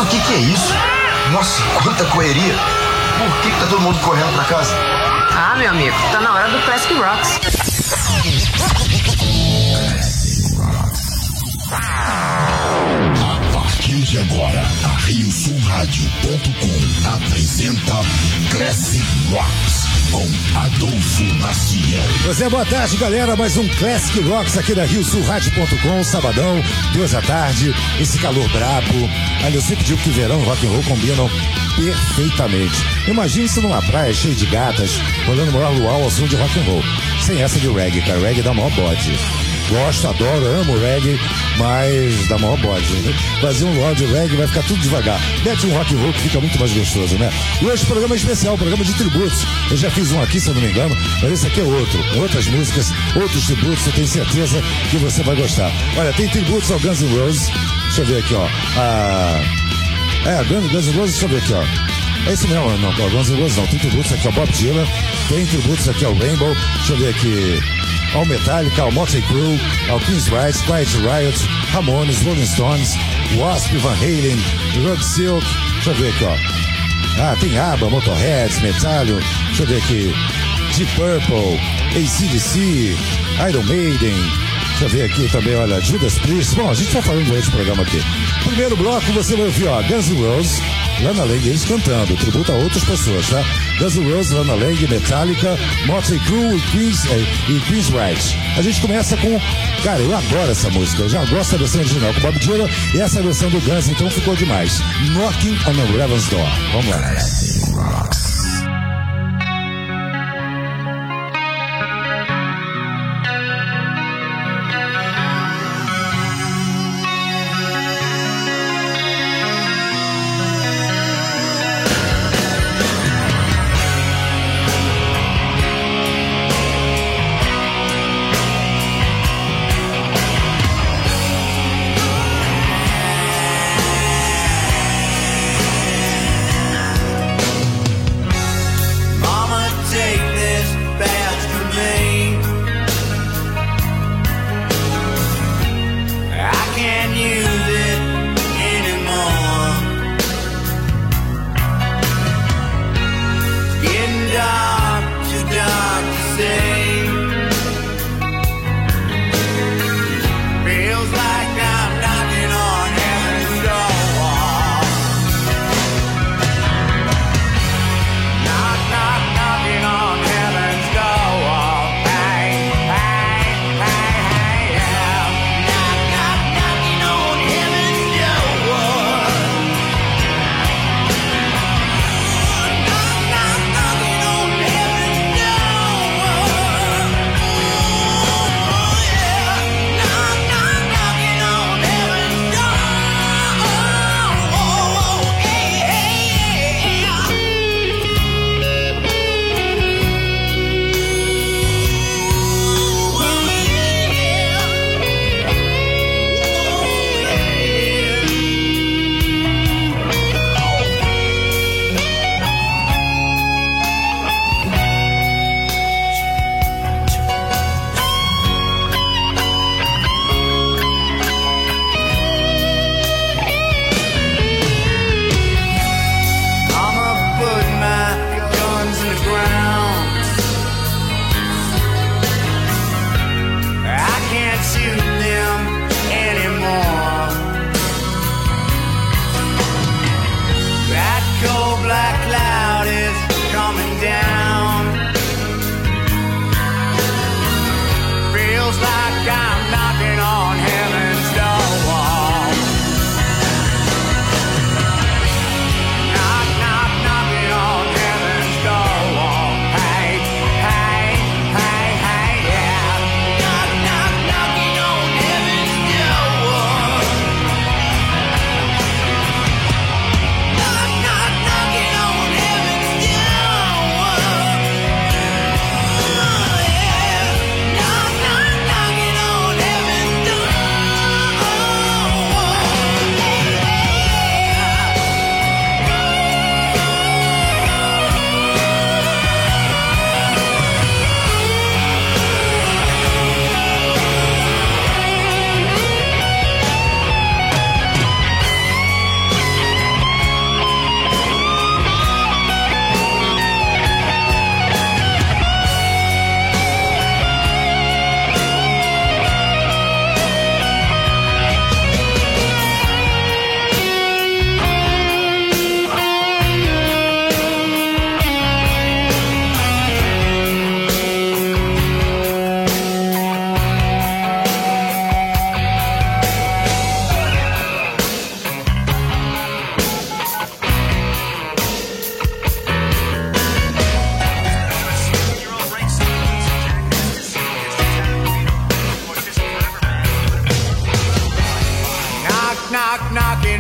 que é isso? Nossa, quanta correria. Por que tá todo mundo correndo pra casa? Ah, meu amigo, tá na hora do Classic Rocks. A partir de agora, a RioSulRádio.com apresenta Classic Rocks com Adolfo Maciel. Pois é, boa tarde, galera. Mais um Classic Rocks aqui da RioSulRádio.com, sabadão, 2 da tarde, esse calor brabo. Olha, eu sempre digo que verão e rock and roll combinam perfeitamente. Imagina isso numa praia cheia de gatas, rolando o maior luau ao som de rock and roll. Sem essa de reggae, cara. Reggae dá maior bode. Gosto, adoro, amo reggae, mas dá maior bode. Fazer um luau de reggae vai ficar tudo devagar. Mete um rock and roll que fica muito mais gostoso, né? E hoje o programa é especial, o programa de tributos. Eu já fiz um aqui, se eu não me engano, mas esse aqui é outro. Outras músicas, outros tributos, eu tenho certeza que você vai gostar. Olha, tem tributos ao Guns N' Roses. Deixa eu ver aqui, ó. Guns N' Roses, deixa eu ver aqui, ó. É isso mesmo, não, Guns N' Roses não. Tem tributos aqui ao Bob Dylan, tem tributos aqui ao Rainbow. Deixa eu ver aqui. Ao Metallica, ao Motley Crue, ao Queen's Rights, Quiet Riot, Ramones, Rolling Stones, Wasp, Van Halen, Rod Silk. Deixa eu ver aqui, ó. Tem ABBA, Motorhead, Metallica. Deixa eu ver aqui. Deep Purple, AC/DC, Iron Maiden. Deixa eu ver aqui também, olha, Judas Priest. Bom, a gente vai falando durante o programa aqui. Primeiro bloco, você vai ouvir, ó, Guns N' Roses, Lana Lang, eles cantando, tributo a outras pessoas, tá? Guns N' Roses, Lana Lang, Metallica, Motley Crue e Queen's Rights. A gente começa com, cara, eu adoro essa música, eu já gosto da versão original com Bob Dylan e essa versão do Guns, então ficou demais. Knocking on the Raven's Door. Vamos lá.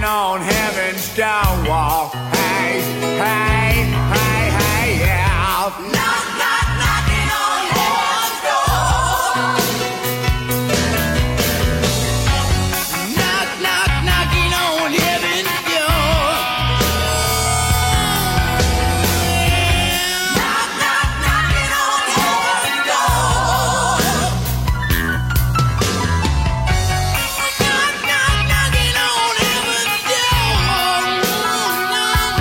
on heaven's door. Hey, hey, hey, hey, yeah. Knock, knock, knocking on heaven's door. Knock, knock, knocking on heaven's door. Knock, knock, knocking on heaven's door. Knock, knock, knocking on heaven's door.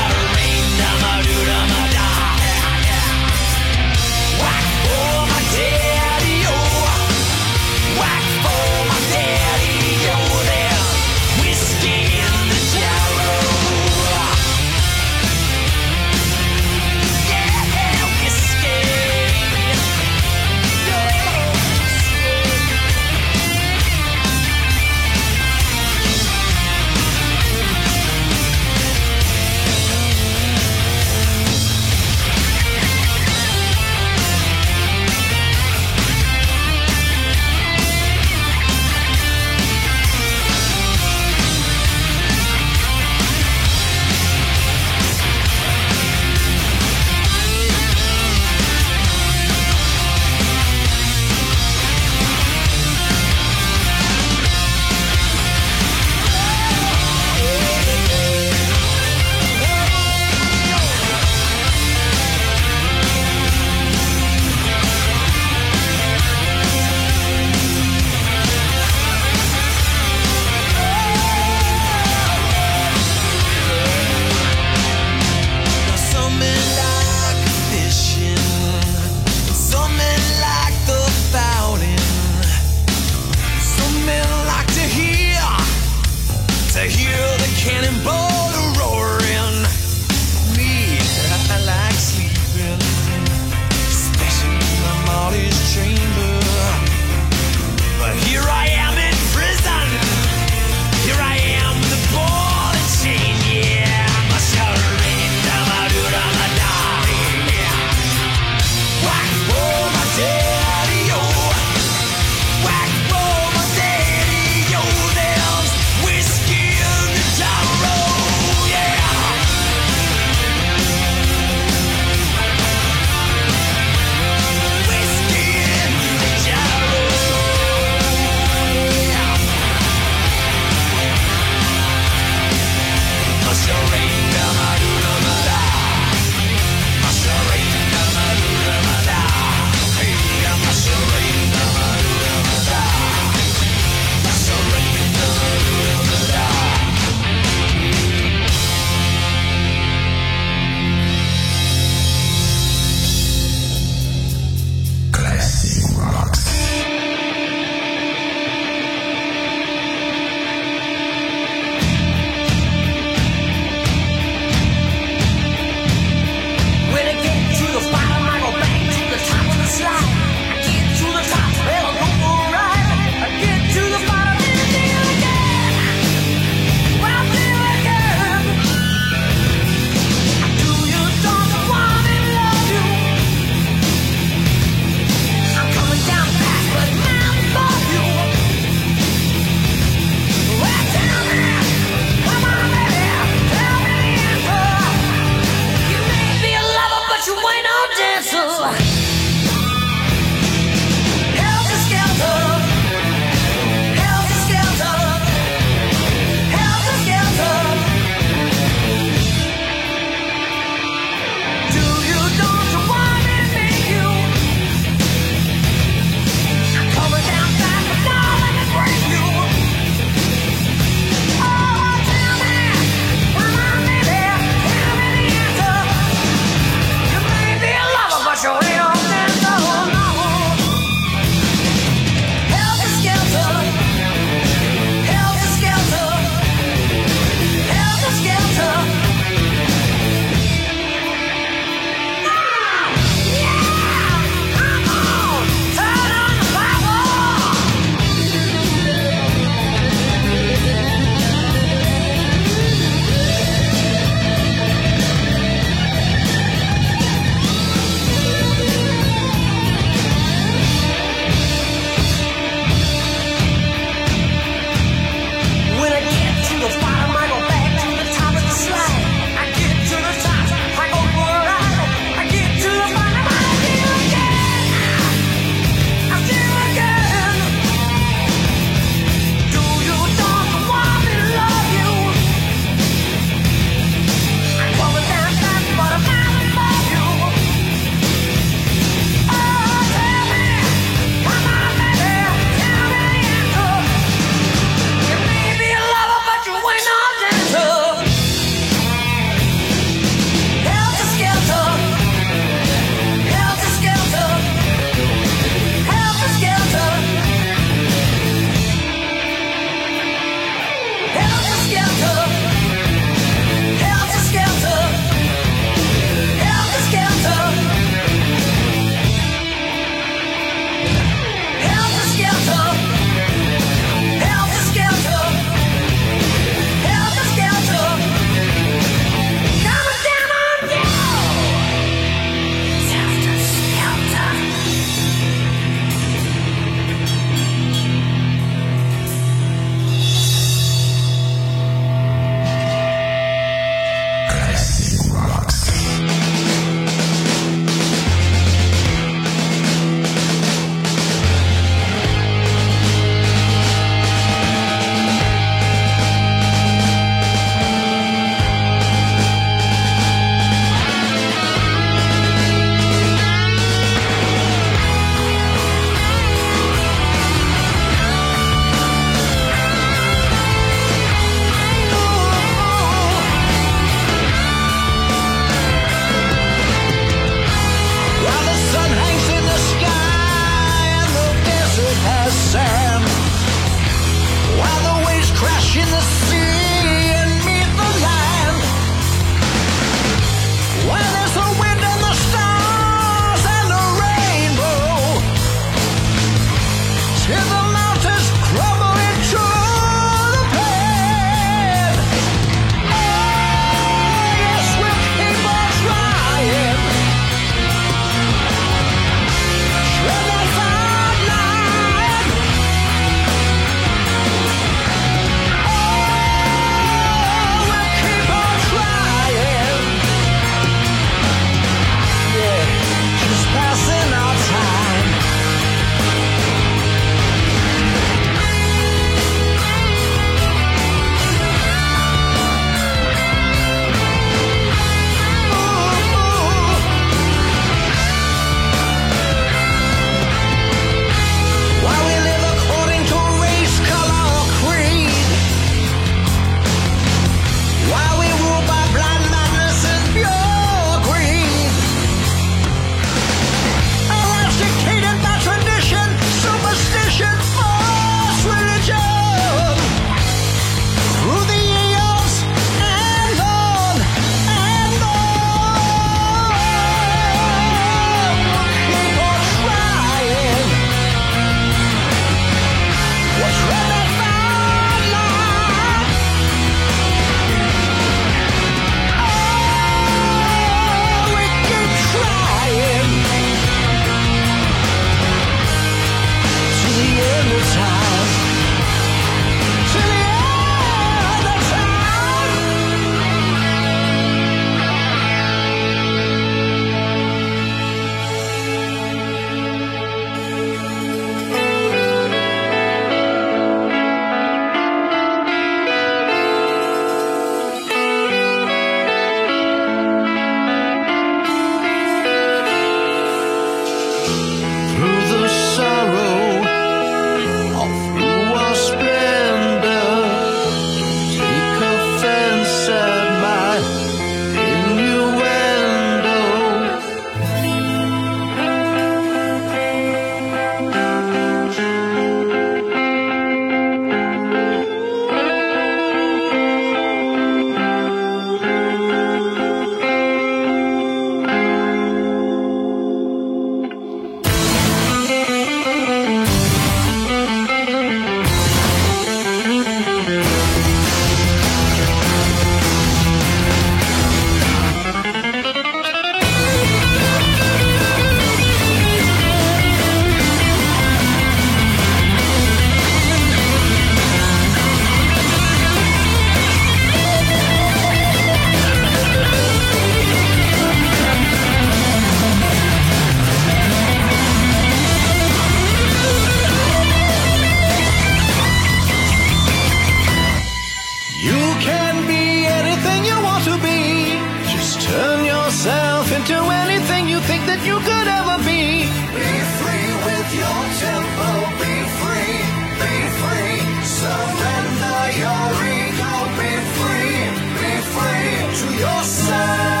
that you could ever be. Be free with your tempo. Be free. Be free. Surrender your ego. Be free. Be free to yourself.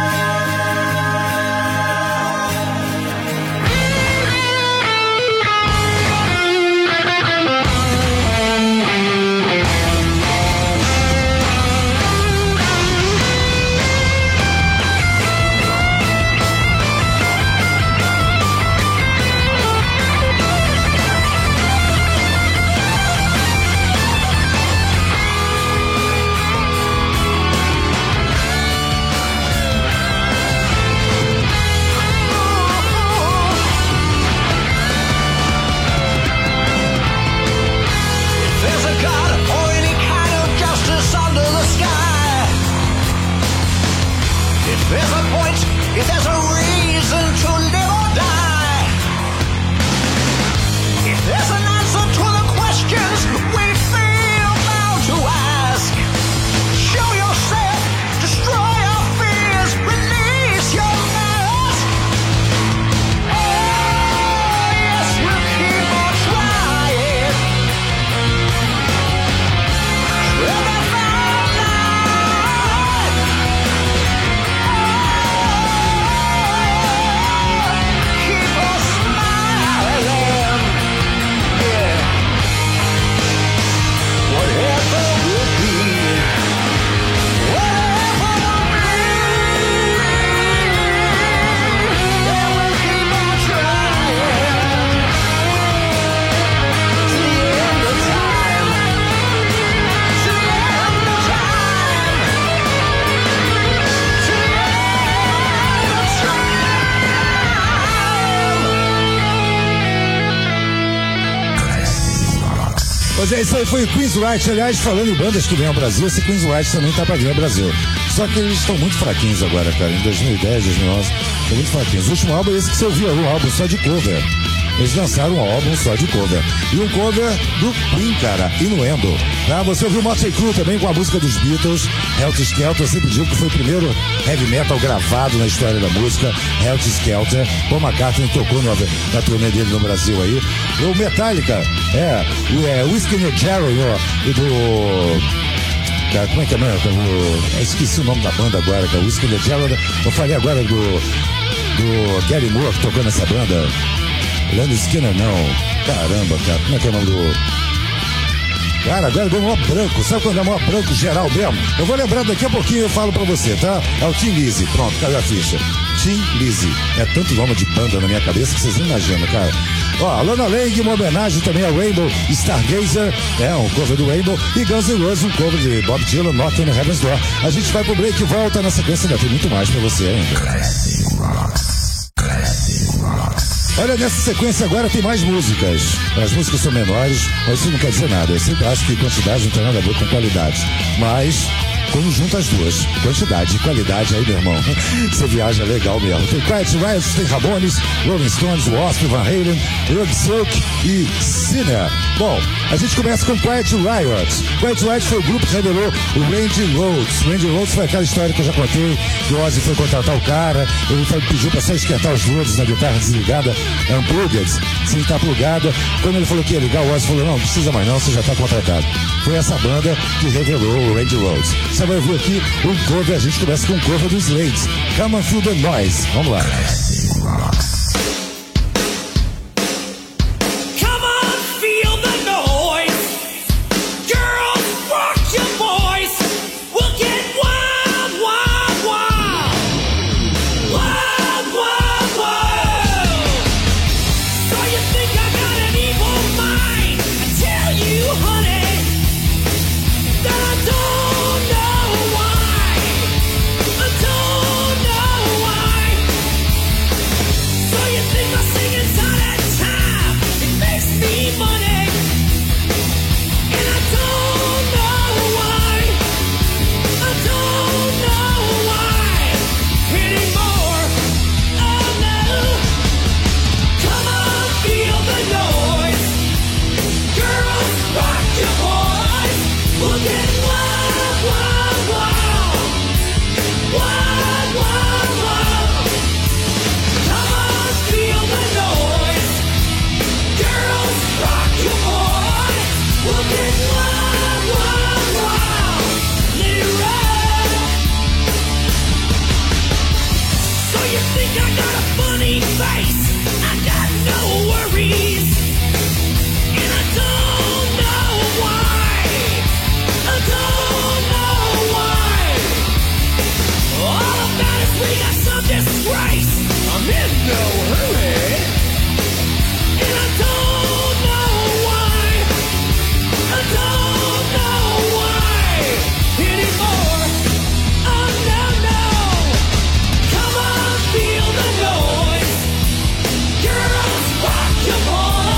There's a point, if there's a reason to live or die. If there's an answer to the questions we feel bound to ask. Show yourself, destroy your fears, release your mask. Oh, yes, we'll keep on trying. Pois é, isso aí foi o Queen's Right. Aliás, falando em bandas que vêm ao Brasil, esse Queen's Right também tá pra vir ao Brasil. Só que eles estão muito fraquinhos agora, cara. Em 2010, 2011, estão muito fraquinhos. O último álbum é esse que você ouviu, um álbum só de cover. Eles lançaram um álbum só de cover. E um cover do Queen, cara, Innuendo. Tá? Você ouviu o Motley Crue também com a música dos Beatles, Helter Skelter. Eu sempre digo que foi o primeiro heavy metal gravado na história da música, Helter Skelter. Paul McCartney tocou na turnê dele no Brasil aí. E o Metallica, Whiskey in a Jar, e do... Cara, como é que é mesmo? Eu esqueci o nome da banda agora, cara. Whiskey in a Jar. Eu falei agora do Gary Moore, que tocou nessa banda. Leonard Skinner, não. Caramba, cara. Como é que é o nome do... Cara, agora deu maior branco. Sabe quando é maior branco geral mesmo? Eu vou lembrar daqui a pouquinho e eu falo pra você, tá? É o Tim Lizzy. Pronto, caiu a ficha. Tim Lizzy. É tanto nome de banda na minha cabeça que vocês não imaginam, cara. Ó, Lana Lang, uma homenagem também ao Rainbow Stargazer, um cover do Rainbow, e Guns N' Roses, um cover de Bob Dylan, Knocking on Heaven's Door. A gente vai pro break e volta na sequência, ainda tem muito mais pra você ainda. Classic Rocks. Classic Rocks. Olha, nessa sequência agora tem mais músicas. As músicas são menores, mas isso não quer dizer nada. Eu sempre acho que quantidade não tem nada a ver com qualidade. Mas, quando junta as duas, quantidade e qualidade, aí, meu irmão, você viaja legal mesmo. Tem Quiet Riot, tem Ramones, Rolling Stones, Wasp, Van Halen, Rug Silk e Sinner. Bom, a gente começa com Quiet Riot. Quiet Riot foi o grupo que revelou o Randy Rhoads. Randy Rhoads foi aquela história que eu já contei, que o Ozzy foi contratar o cara, ele pediu pra só esquentar os loads na guitarra desligada, unplugged, sem estar plugada. Quando ele falou que ia ligar, o Ozzy falou, não precisa mais não, você já tá contratado. Foi essa banda que revelou o Randy Rhoads. Você vai ouvir aqui um cover, a gente começa com um cover dos Slades. Come on, Feel the Noise. Vamos lá. Classic Rocks. think I got a funny face. I got no worries. And I don't know why. I don't know why. All about is we got some disgrace. I'm in no hurry. And I don't know why. I don't know why anymore. Oh no, no. Come on, feel the noise. Girls, rock your boy.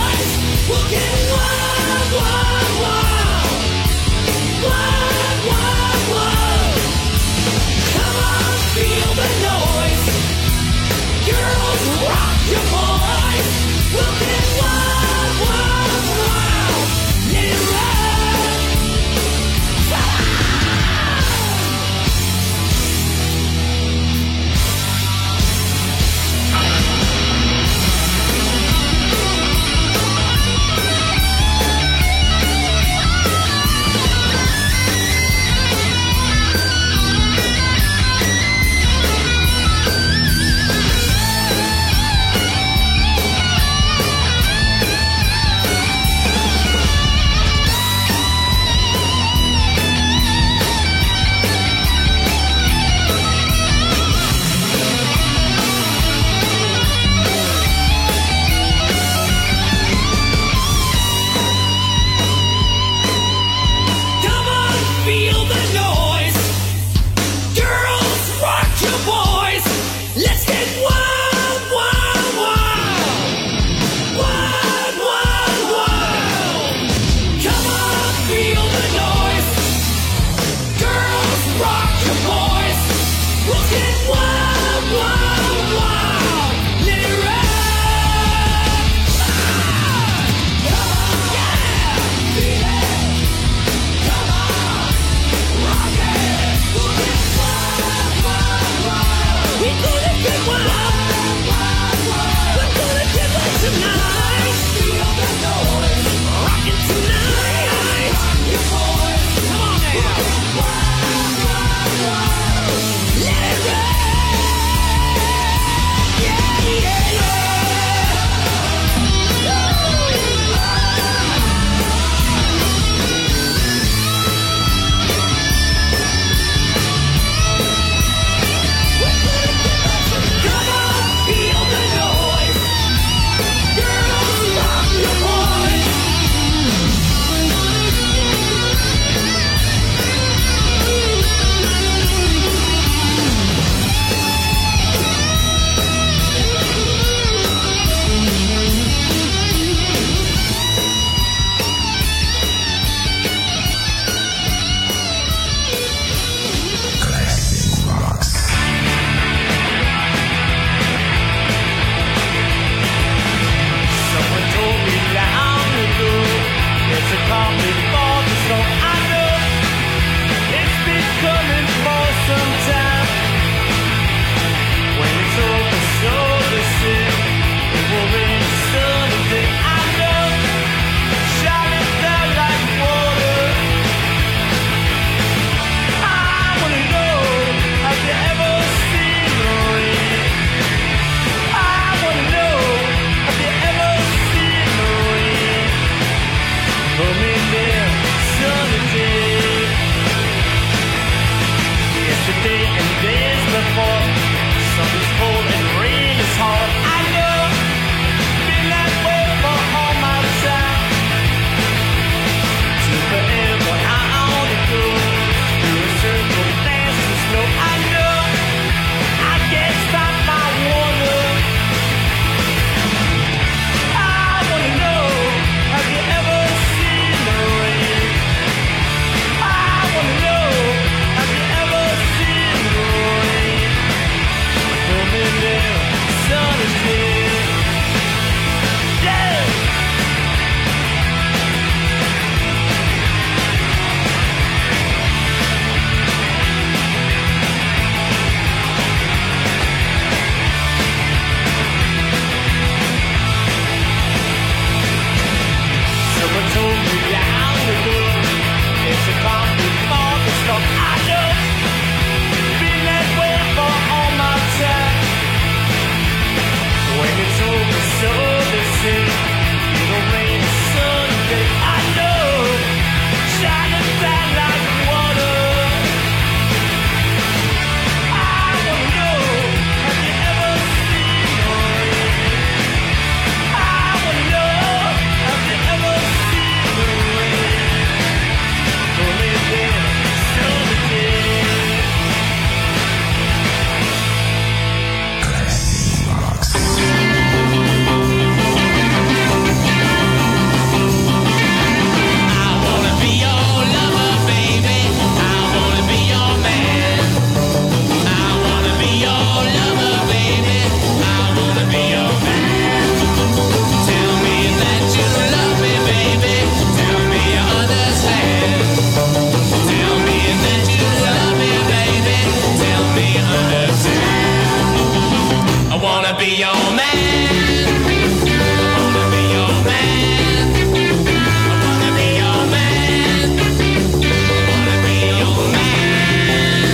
wanna be your man. I wanna be your man. I wanna be your man. I wanna be your man.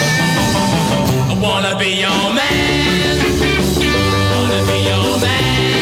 I wanna be your man. I wanna be your man.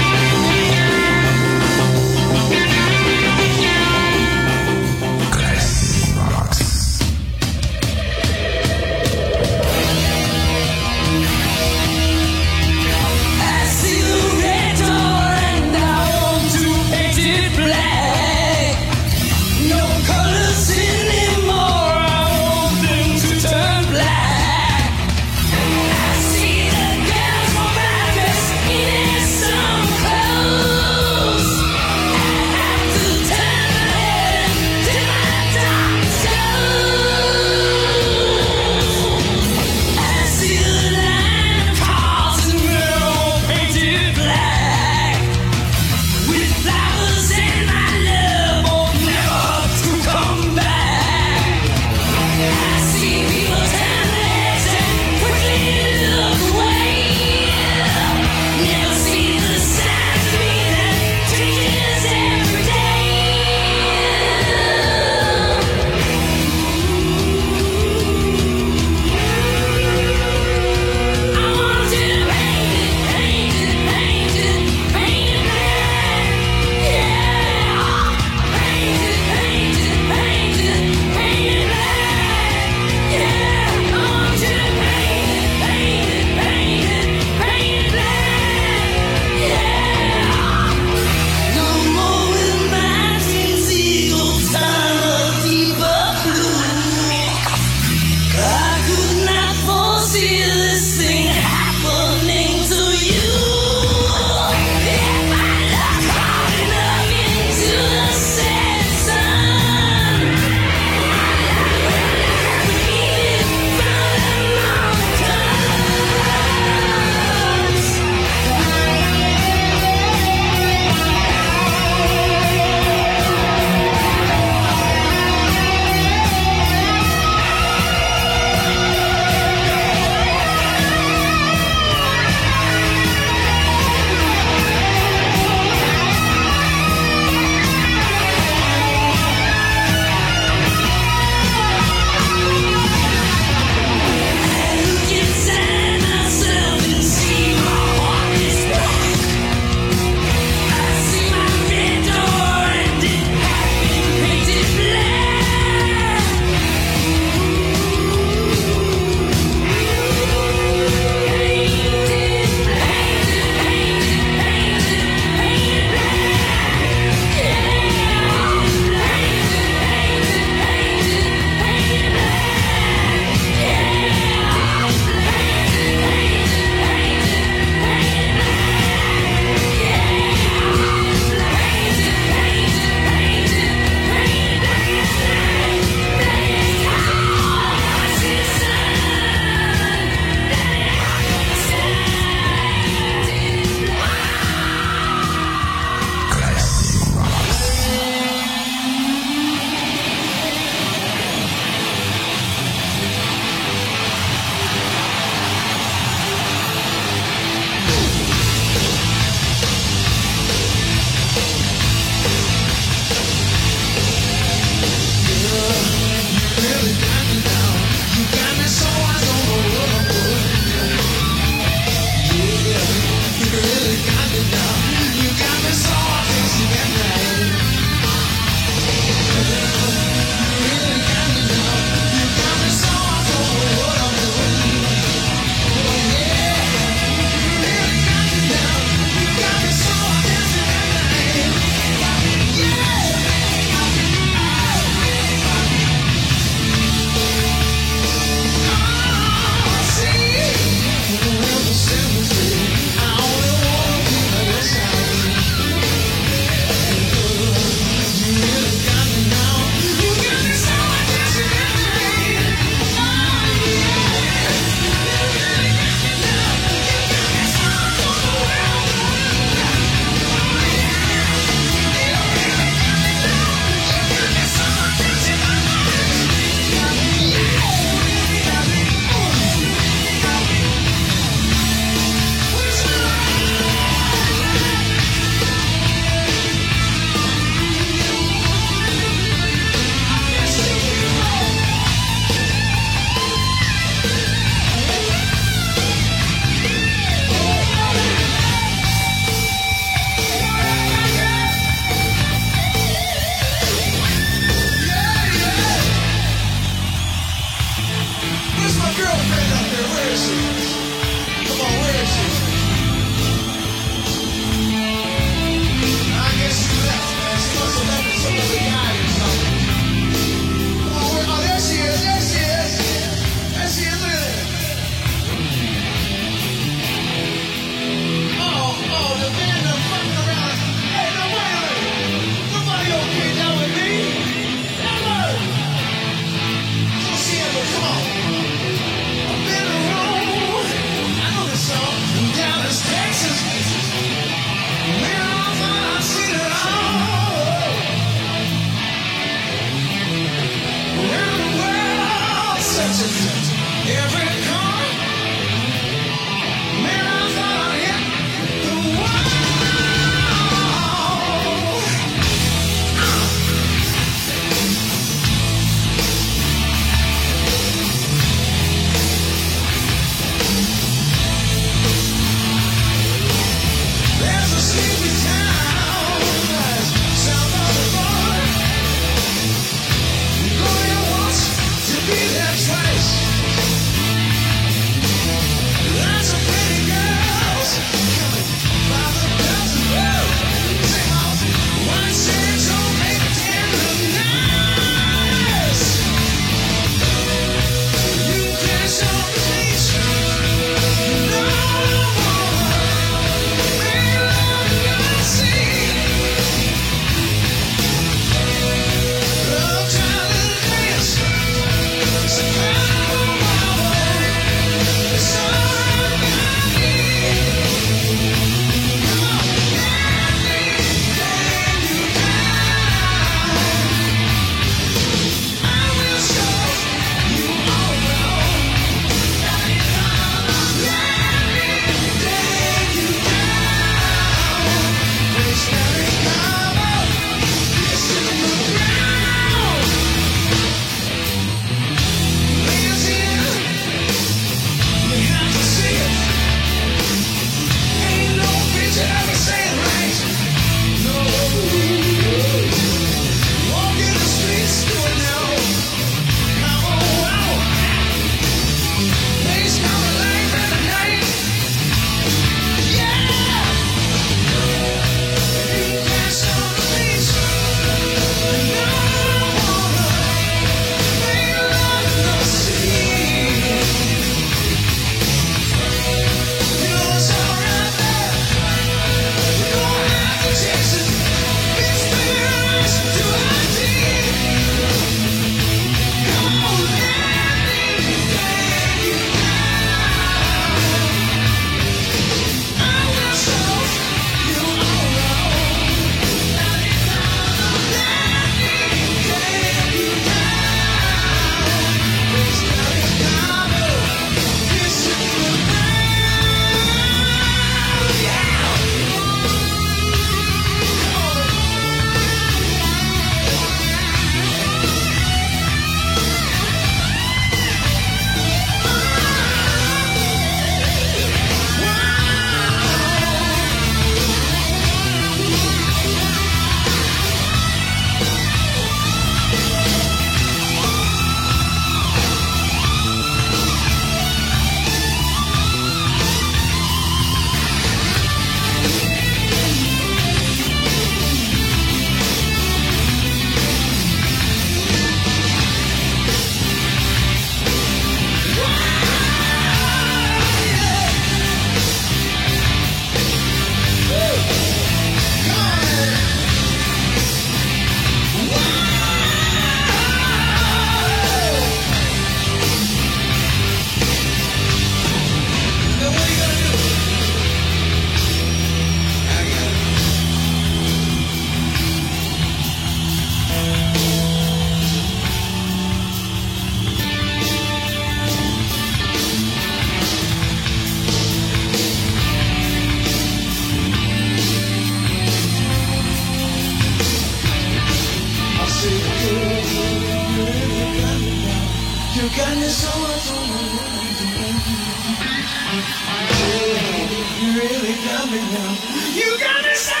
me now. You got me so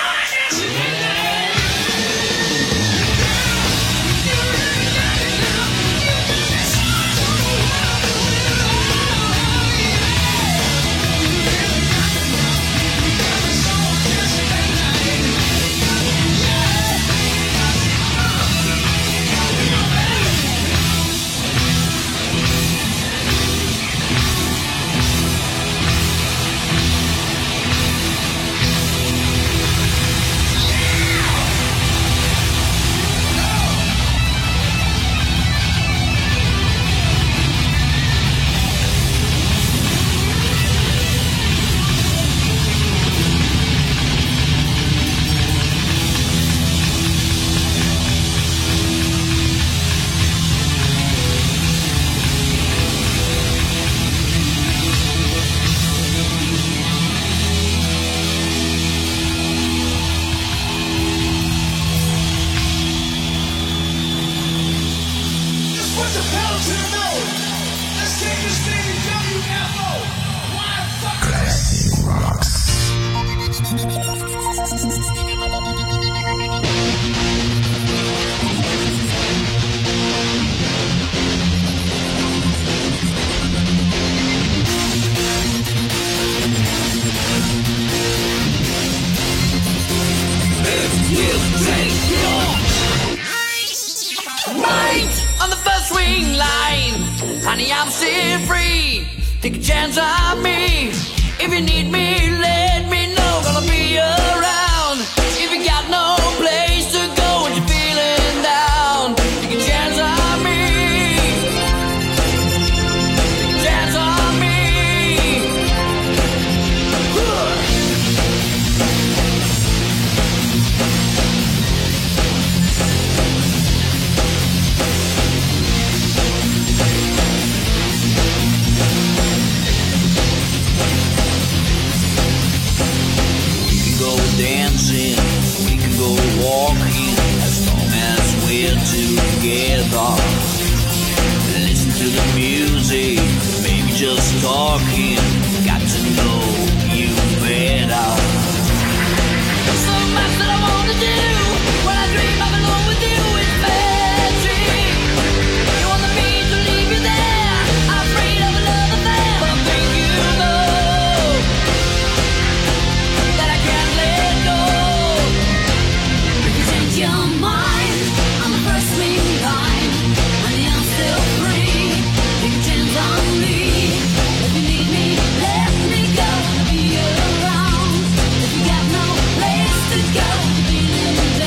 on the first swing line, honey, I'm still free. Take a chance on me. If you need me, let me know. Gonna be around. If you got no place to go and you're feeling down, take a chance on me. Take a chance on me. Dancing, we can go walking as long as we're together. Listen to the music, maybe just talking. Got to know you better. There's so much that I wanna do. When I dream I'm alone with you, it's magic. You want me to leave you there. I'm afraid of another affair, but I think you know that I can't let go. If you change your mind on the first swing line, honey, I'm still free. Take a chance on me. If you need me, let me go. I'll be around. If you got no place to go, you're feeling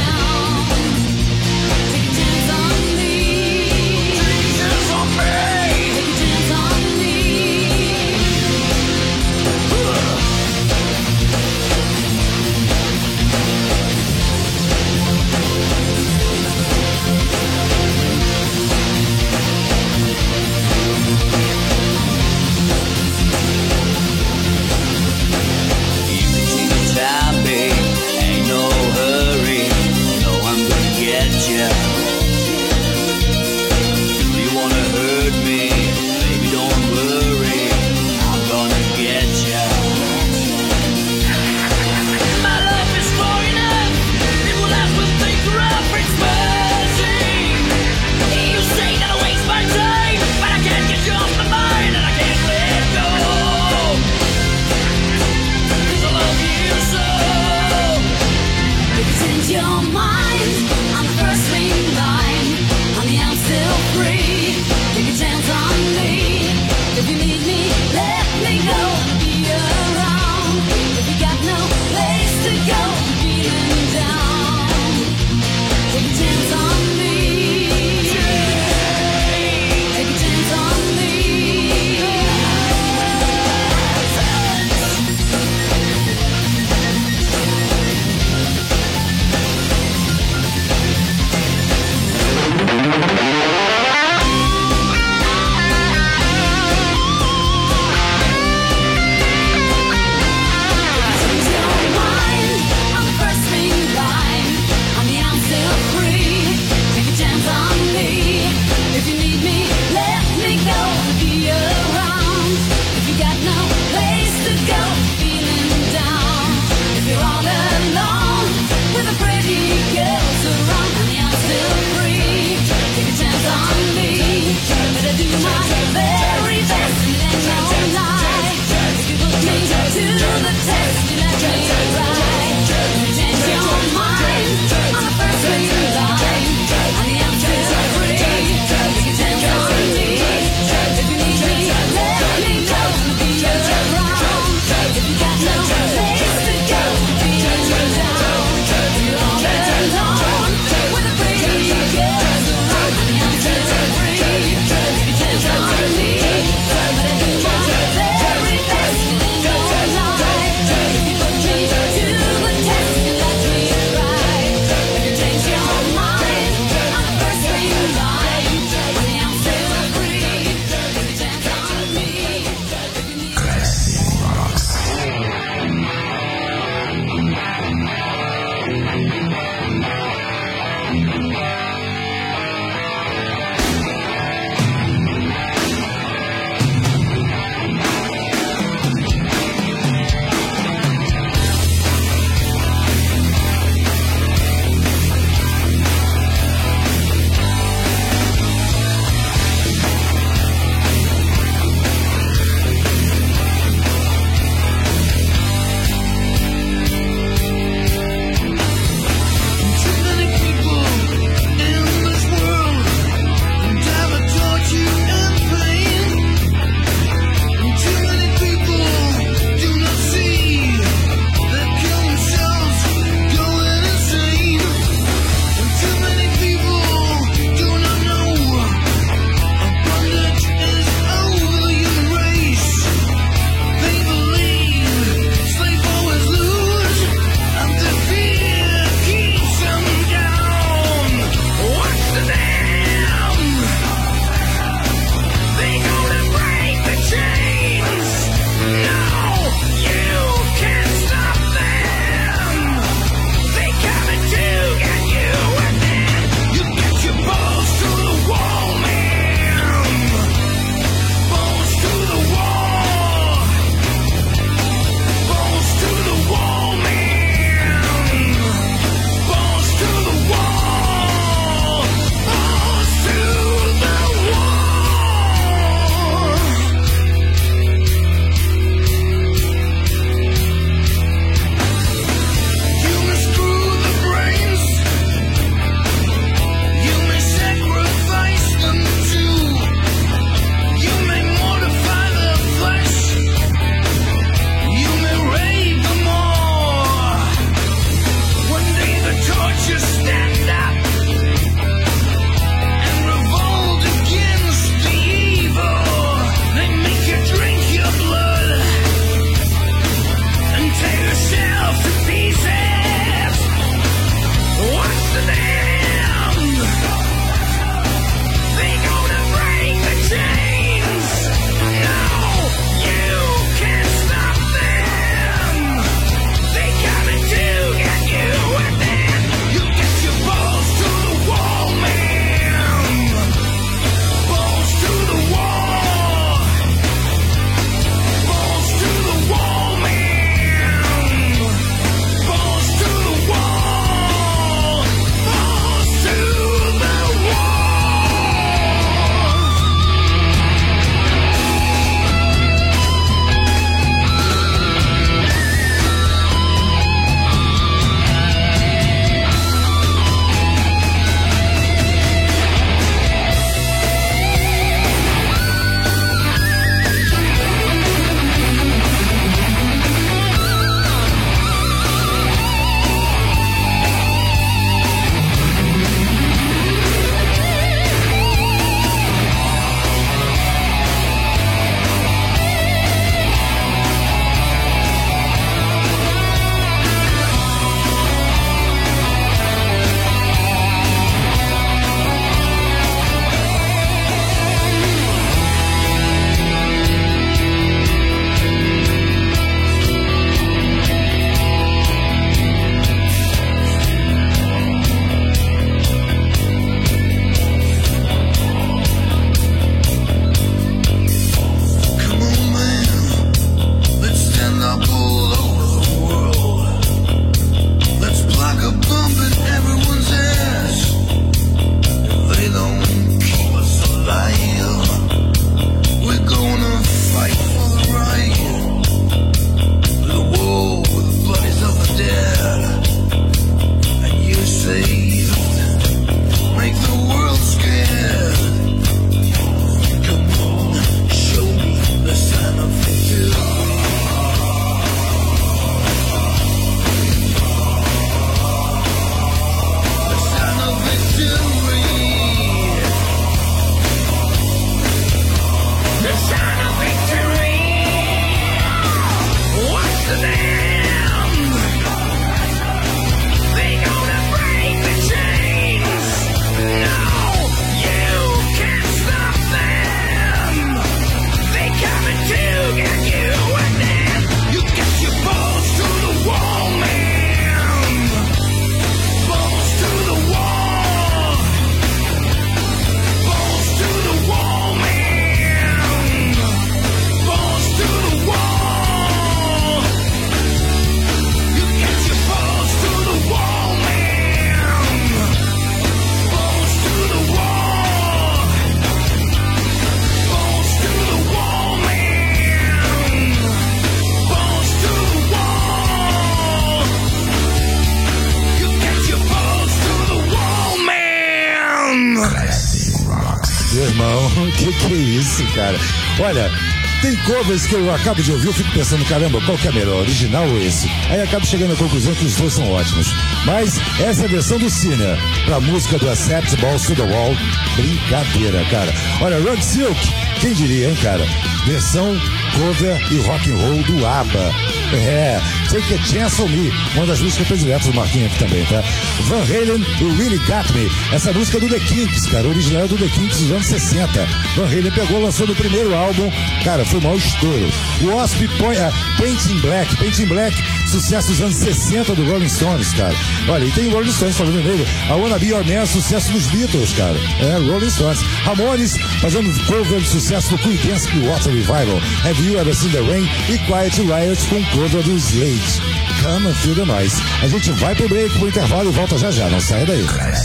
Que isso, cara? Olha, tem covers que eu acabo de ouvir, eu fico pensando, caramba, qual que é melhor, original ou esse? Aí acabo chegando à conclusão que os dois são ótimos. Mas essa é a versão do Sinner pra música do Accept Balls to the Wall. Brincadeira, cara. Olha, Rug Silk, quem diria, hein, cara? Versão, cover e rock and roll do ABBA. Take a Chance on Me, uma das músicas prediletas do Marquinhos aqui também, tá? Van Halen e Really Got Me, essa música é do The Kinks, cara, original do The Kinks dos anos 60. Van Halen pegou, lançou no primeiro álbum, cara, foi o maior estouro. O Wasp Painting Black, sucesso dos anos 60 do Rolling Stones, cara. Olha, e tem o Rolling Stones falando nele, I Wanna Be Your Man, sucesso dos Beatles, cara. Rolling Stones. Ramones fazendo cover de sucesso do Creedence Clearwater Revival, Have You Ever Seen the Rain e Quiet Riot com cover do Slade. Come and Feel the Noise. A gente vai pro break, pro intervalo e volta já, não sai daí.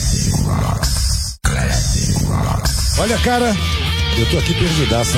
Olha, cara, eu tô aqui perdidaço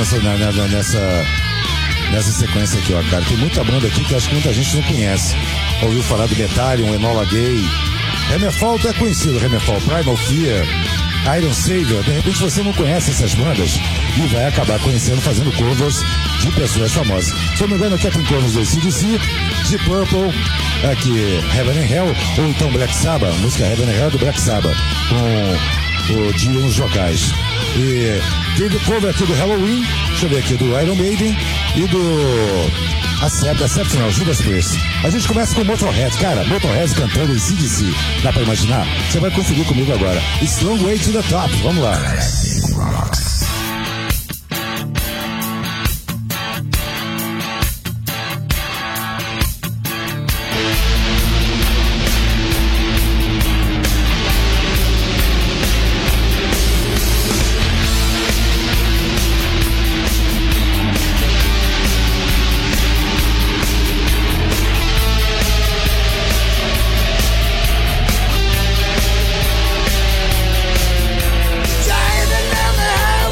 nessa sequência aqui, ó, cara. Tem muita banda aqui que eu acho que muita gente não conhece. Ouviu falar do Metalion, Enola Gay. Hammerfall é conhecido, Hammerfall, Primal Fear, Iron Savior. De repente você não conhece essas bandas e vai acabar conhecendo fazendo covers de pessoas famosas. Se eu não me engano, aqui tem covers do AC/DC, Deep Purple, aqui Heaven and Hell, ou então Black Sabbath, música Heaven and Hell do Black Sabbath, com o Dio nos vocais. E teve cover aqui do Halloween, deixa eu ver aqui, do Iron Maiden e do Accept não, Judas Priest. A gente começa com Motorhead, cara, Motorhead cantando em CDC. Dá pra imaginar? Você vai conferir comigo agora. It's Long Way to the Top, vamos lá. Driving down the highway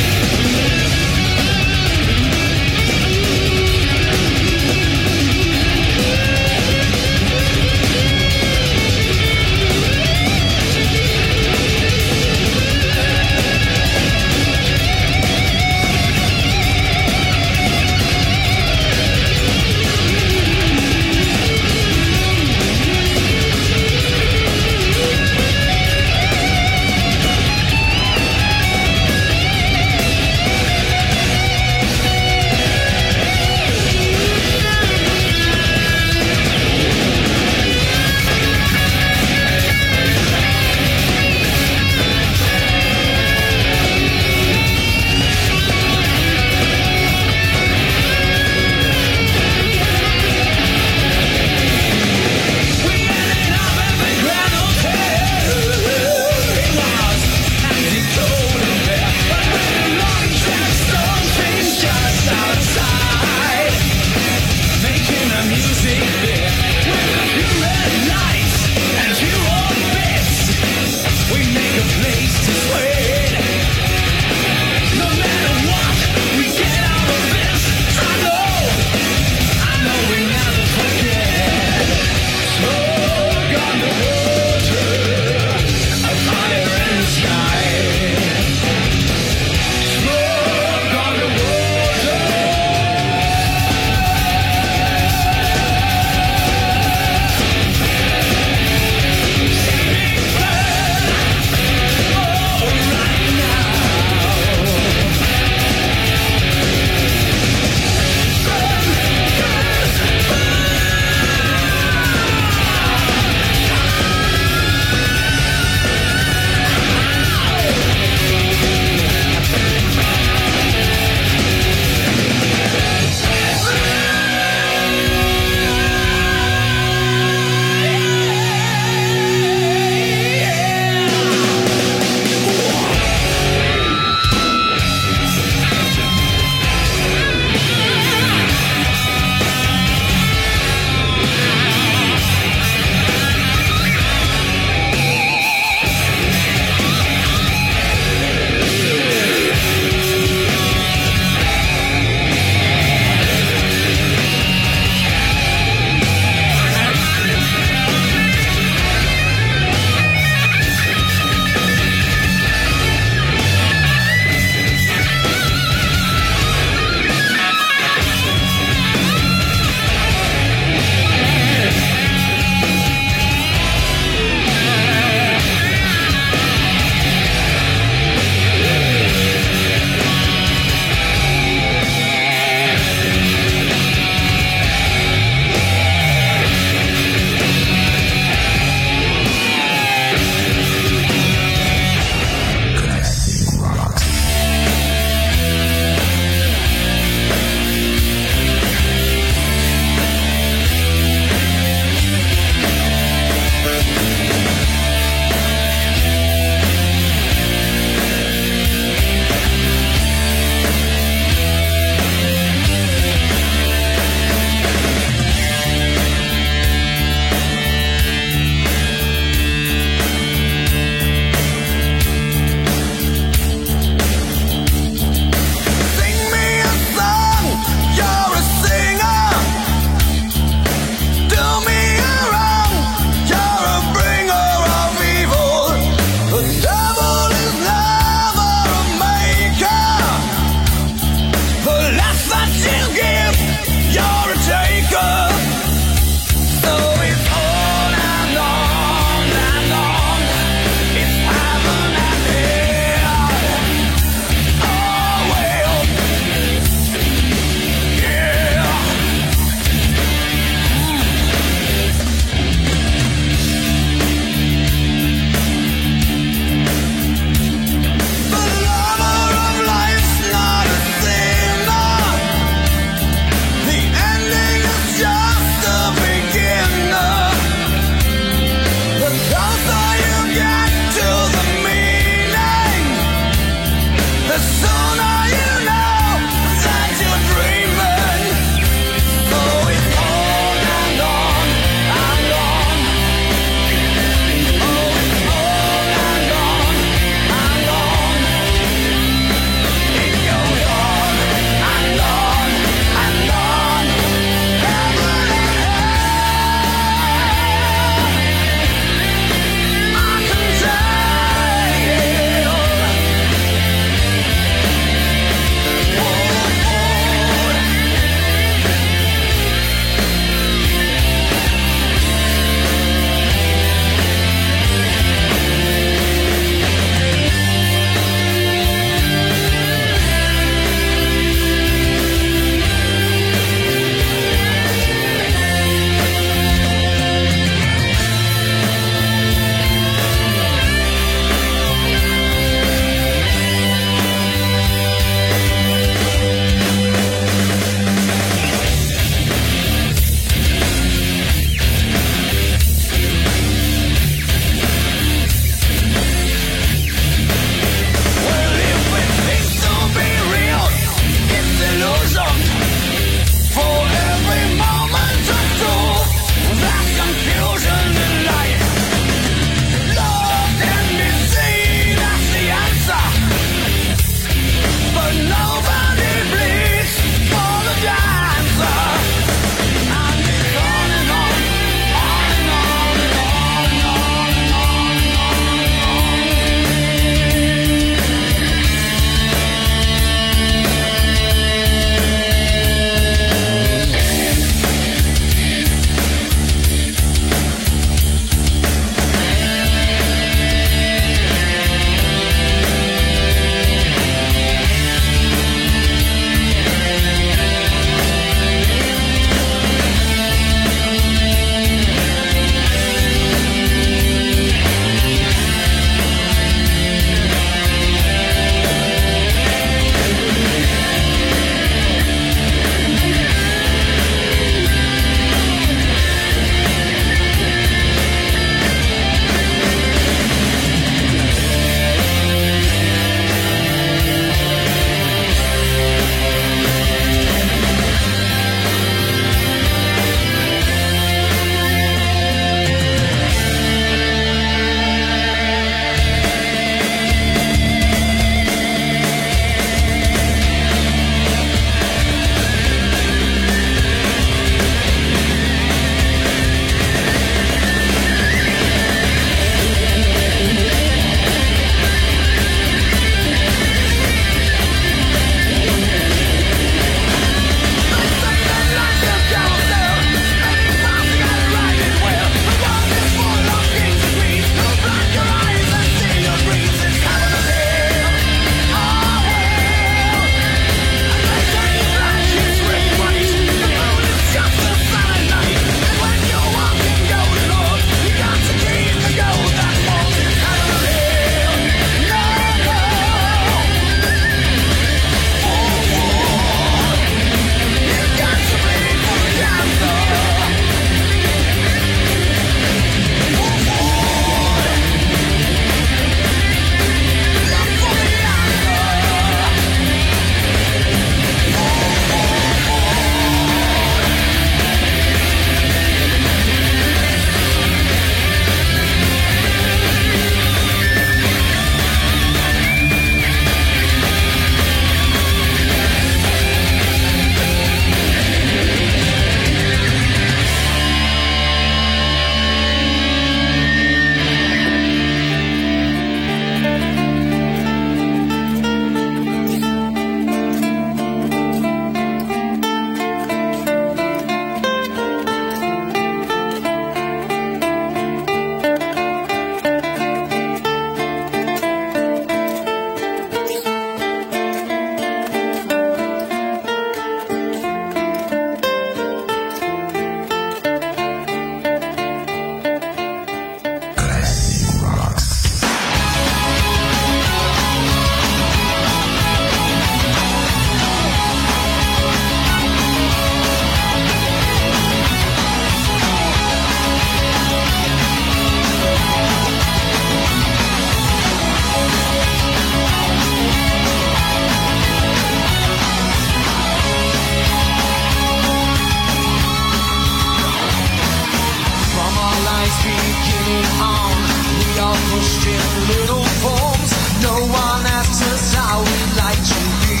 is beginning on. We are pushed in little forms. No one asks us how we'd like to be.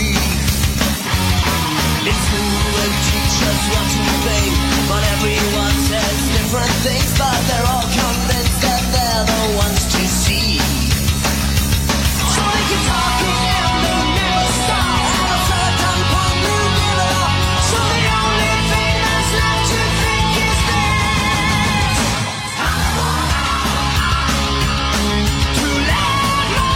In school they teach us what to think, but everyone says different things, but they're all convinced that they're the ones to see. So they keep talking and they never stop. At a certain point you give it up. So the only thing that's left to think is this: to let go.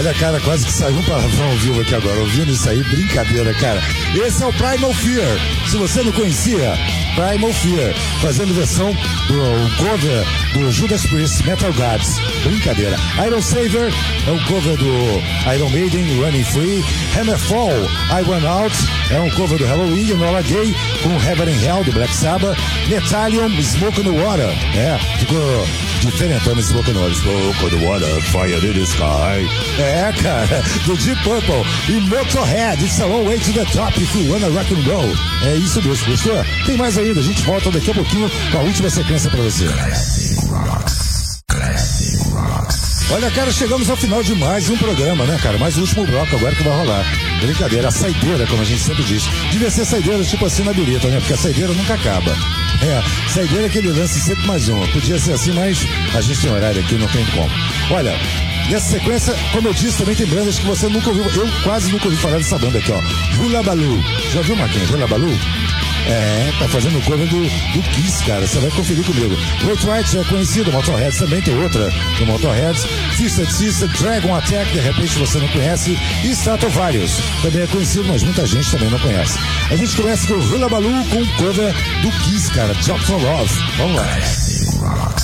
Olha, cara, quase que saiu um palavrão ao vivo aqui agora. Ouvindo isso aí, brincadeira, cara. Esse é o Primal Fear. Se você não conhecia, Primal Fear, fazendo versão do cover do Judas Priest, Metal Gods. Brincadeira. Iron Savior é um cover do Iron Maiden, Running Free. Hammerfall, I Run Out, é um cover do Halloween. Nola Gay com Heaven and Hell, do Black Sabbath. Metallium, Smoke on the Water. É, ficou diferentando Smoke on the Water. Smoke on the Water, Fire in the Sky. É, cara, do Deep Purple. E Motorhead, It's a Long Way to the Top if you wanna rock and roll. É isso mesmo, gostou? Tem mais ainda, a gente volta daqui a pouquinho com a última sequência pra você. Olha, cara, chegamos ao final de mais um programa, né, cara? Mais o último bloco agora que vai rolar. Brincadeira, a saideira, como a gente sempre diz. Devia ser saideira tipo assim na birita, né? Porque a saideira nunca acaba. É, saideira é aquele lance sempre mais uma. Podia ser assim, mas a gente tem horário aqui, não tem como. Olha, nessa sequência, como eu disse, também tem bandas que você nunca ouviu. Eu quase nunca ouvi falar dessa banda aqui, ó. Hullabaloo. Já viu, Marquinhos? Hullabaloo? É, tá fazendo o cover do Kiss, cara. Você vai conferir comigo. Great White é conhecido, Motorhead também tem outra do Motorhead. Twisted Sister, Dragon Attack, de repente você não conhece. E Stratovarius, também é conhecido, mas muita gente também não conhece. A gente começa com o Hullabaloo com o cover do Kiss, cara. Drops of Love. Vamos lá.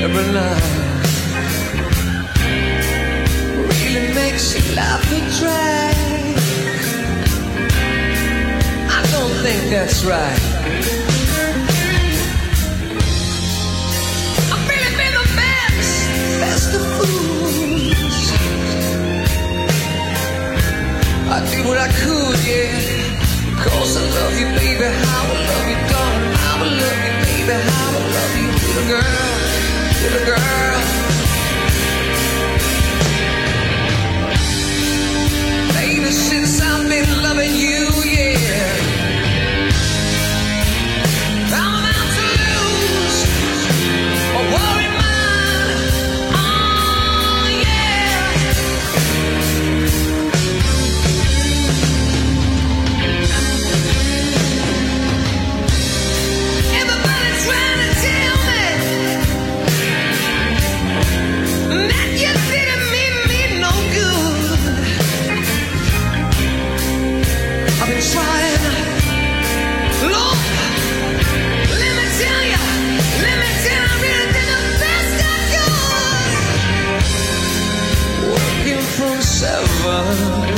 every night. Really makes you laugh and drag. I don't think that's right. I've really been the best of fools. I did what I could, yeah. 'Cause I love you, baby. How I love you, darling. How I love you, baby. How I love you, little girl, little girl. Baby, since I've been loving you, yeah, I'm about to lose my worried mind. Oh, yeah. Everybody's trying to tell me that you didn't mean me no good. I've been trying, Lord, let me tell you, I really did the best I could. Working from 7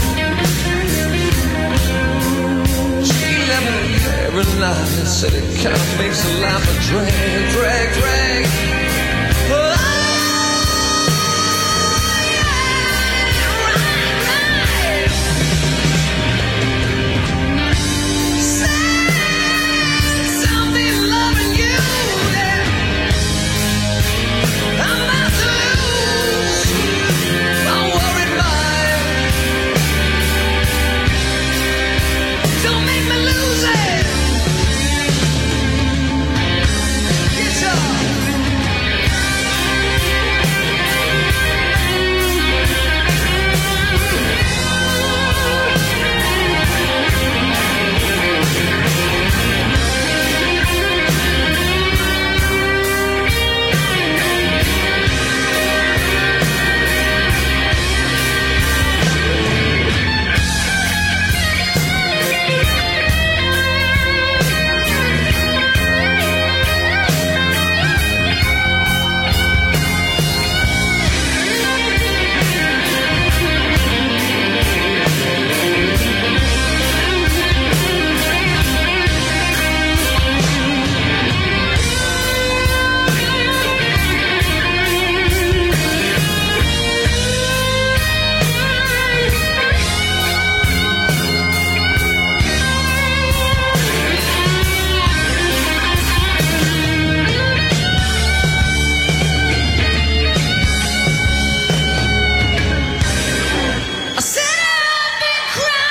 to 11 every night. It said it kind of makes a life a drag. Oh, yeah, right. Since I've been loving you, yeah, I'm about to lose my worried mind. Don't make me lose it. Guitar. I said I've been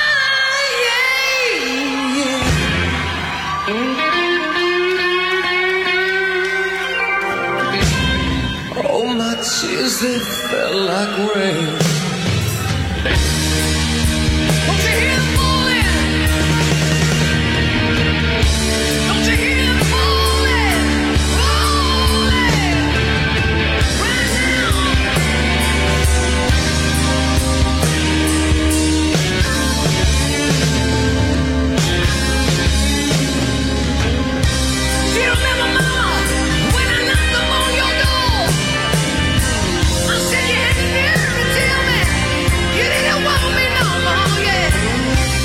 crying. Oh, my tears, they fell like rain. Don't you hear them falling? Don't you hear them falling? Rolling right now. Do you remember, Mama, when I knocked up on your door? I said you had the nerve to tell me you didn't want me no more, yeah.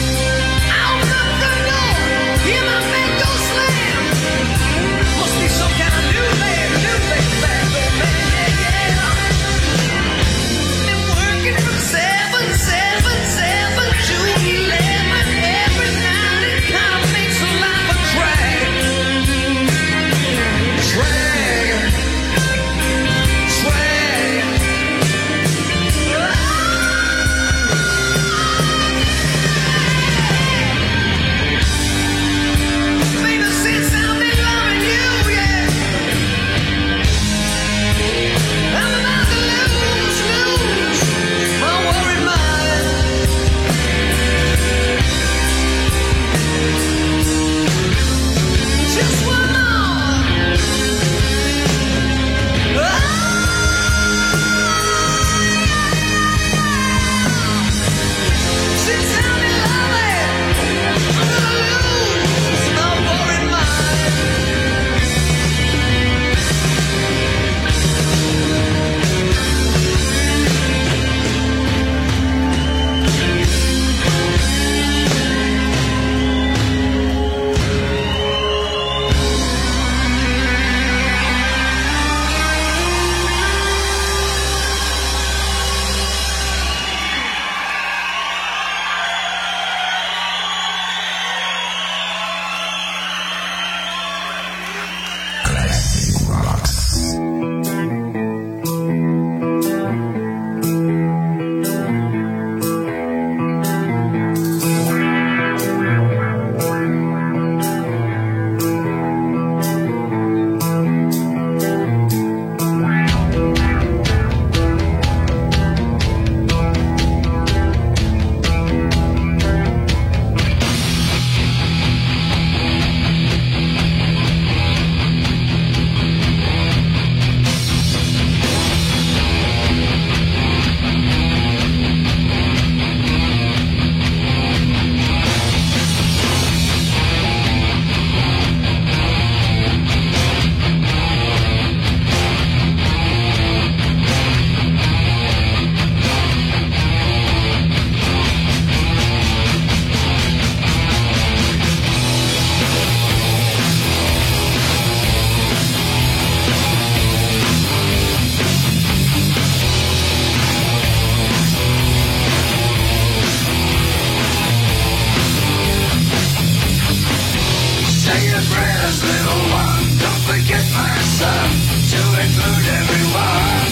Say your prayers, little one. Don't forget my son, to include everyone.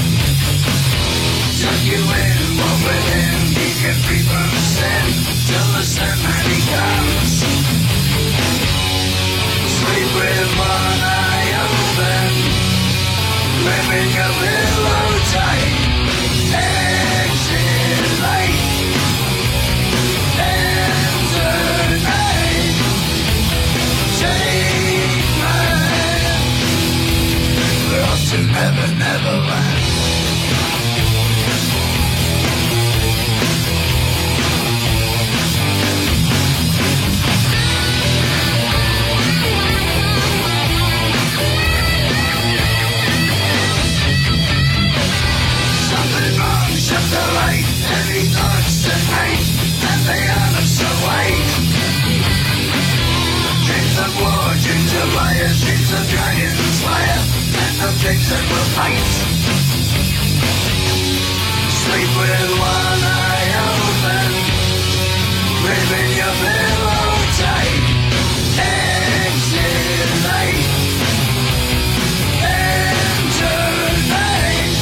Took you in, walk with him, keep you free from sin, till the Sandman comes. Sleep with one eye open, gripping your pillow tight. Exit light, enter night. Take my hand, we're off to Never Neverland. Shut the light, heavy thoughts tonight, and they are not so white. Dreams of war, dreams of liars, dreams of dragons fire, and of things that will fight. Sleep with one eye open, gripping your pillow tight. Exit light, enter night.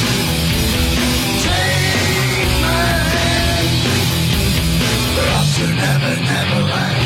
We're off to Never Neverland.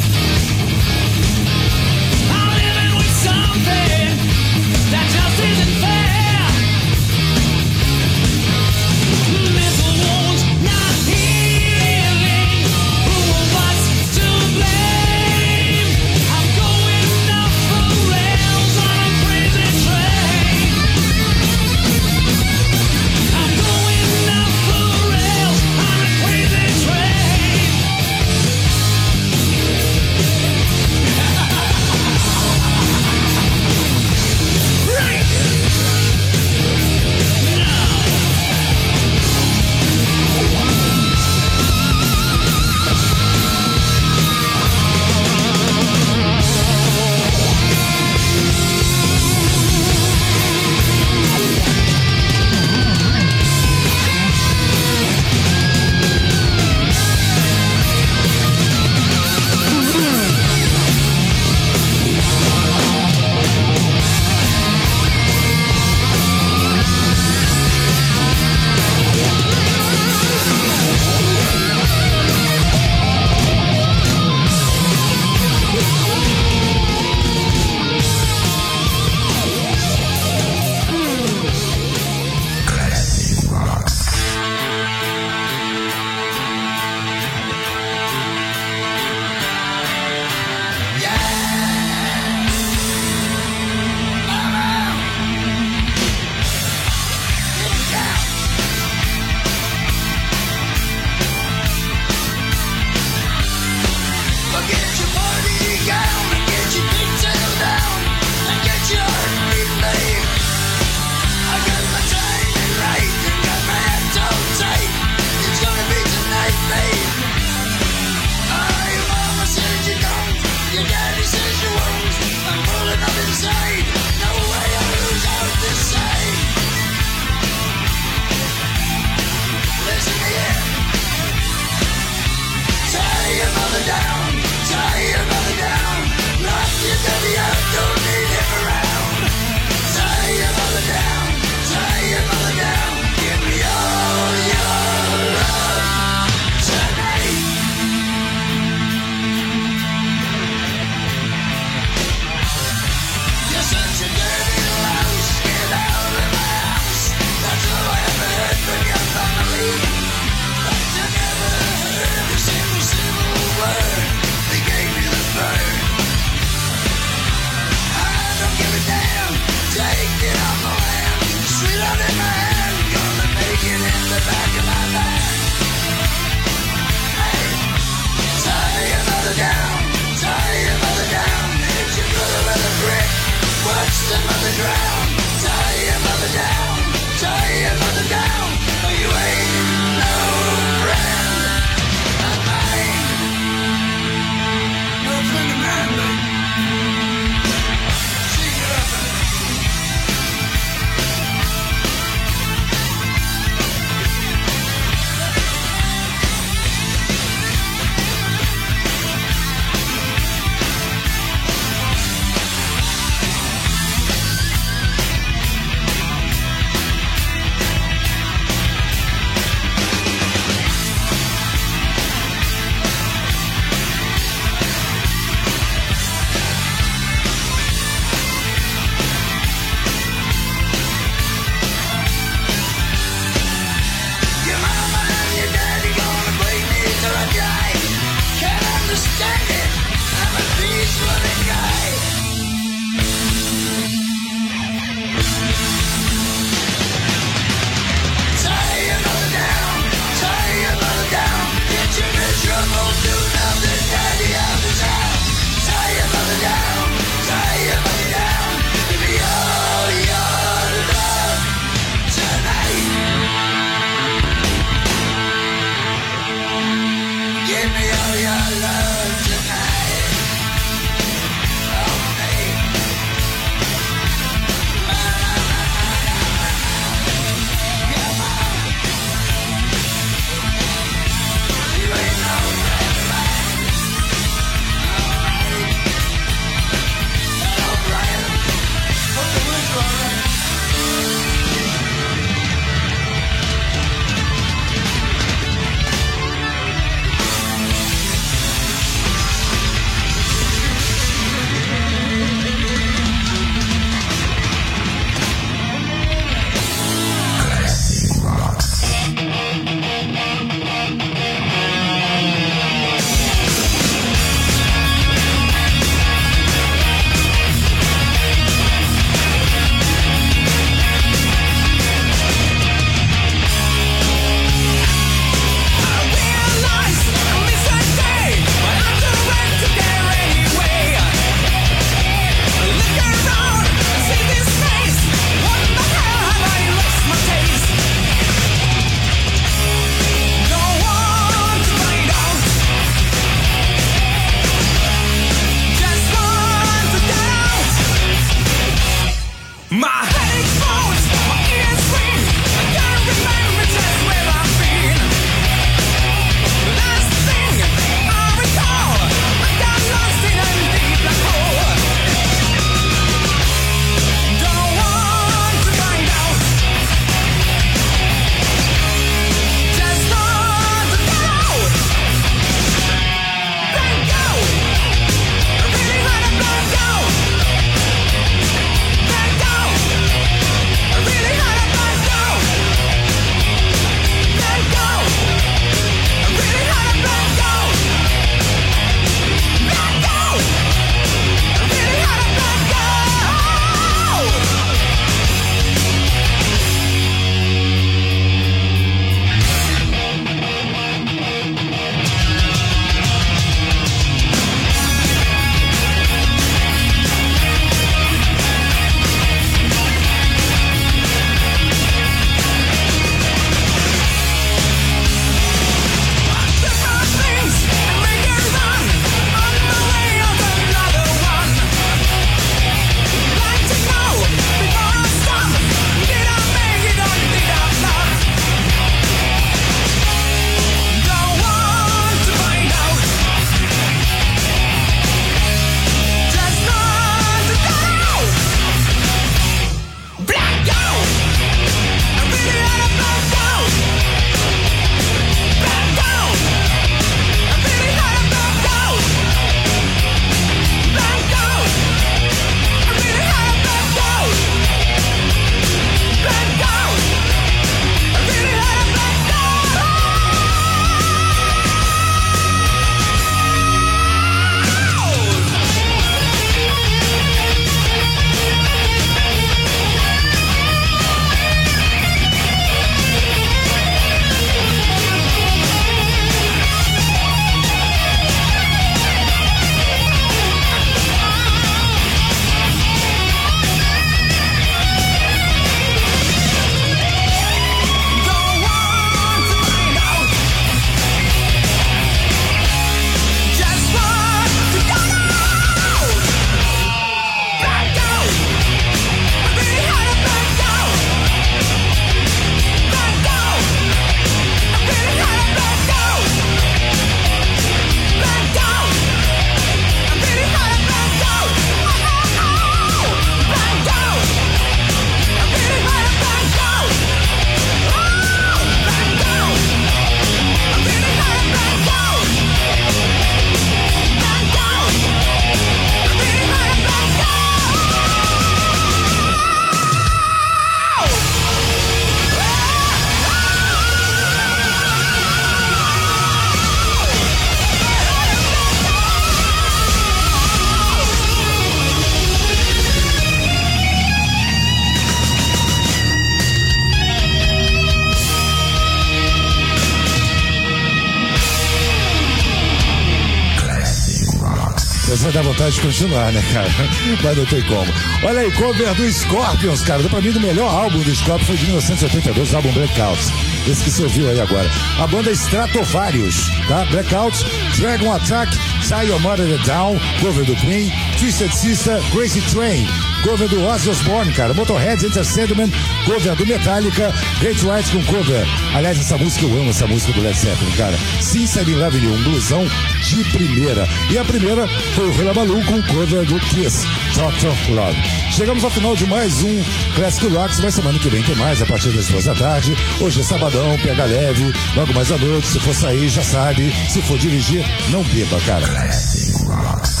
Você dá vontade de continuar, né, cara? Mas não tem como. Olha aí, cover do Scorpions, cara. Pra mim, o melhor álbum do Scorpions foi de 1982, o álbum Blackouts. Esse que você ouviu aí agora. A banda Stratovarius, tá? Blackouts, Dragon Attack, Tie Your Mother Down, cover do Queen, Twisted Sister, Crazy Train, cover do Ozzy Osbourne, cara. Motorhead, Enter Sandman, cover do Metallica, Great White com cover. Aliás, essa música, eu amo essa música do Led Zeppelin, cara. Sincerely Loving You, um blusão de primeira. E a primeira foi o Relabalu com cover do Kiss, Doctor Love. Chegamos ao final de mais um Classic Rocks, mas semana que vem tem mais, a partir das 2 da tarde. Hoje é sabadão, pega leve, logo mais à noite, se for sair, já sabe. Se for dirigir, não beba, cara. Classic Rocks.